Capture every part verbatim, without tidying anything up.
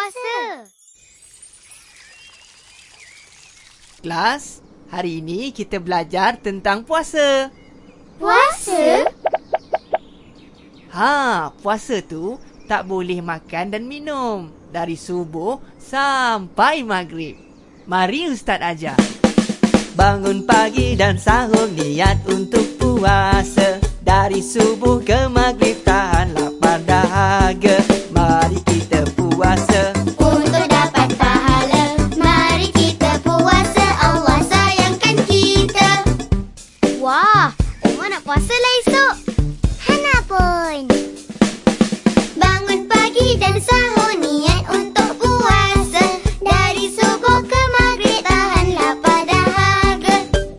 puasa. Kelas, hari ini kita belajar tentang puasa. Puasa? Ha, puasa tu tak boleh makan dan minum dari subuh sampai maghrib. Mari Ustaz ajar. Bangun pagi dan sahur niat untuk puasa. Dari subuh ke maghrib tahan lapar dahaga. Mari kita puasa untuk dapat pahala. Mari kita puasa, Allah sayangkan kita. Wah, Oma nak puasa lah esok. Hana pun. Bangun pagi dan sahur niat untuk puasa. Dari subuh ke maghrib tahan lapar dahaga.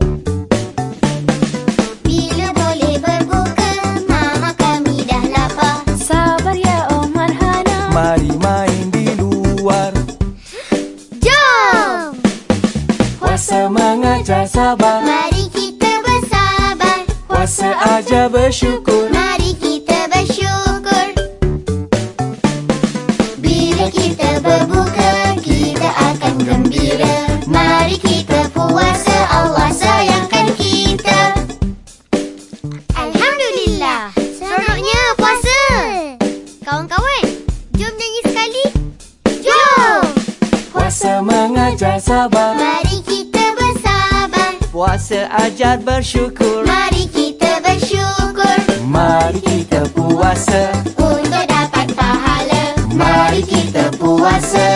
Bila boleh berbuka, mama kami dah lapar. Sabar ya Omar Hana. Mari main di luar. Jom! Puasa mengajar sabar. Mari kita bersabar. Puasa ajar bersyukur. Mari kita bersyukur. Bila kita berbuka, kita akan gembira. Mari kita puasa, Allah sayangkan kita. Alhamdulillah, seronoknya puasa. Kawan-kawan, jom nyanyi sekali. Jom! Puasa mengajar sabar. Mari kita bersabar. puasa ajar bersyukur. Mari kita bersyukur Mari kita puasa untuk dapat pahala. Mari kita puasa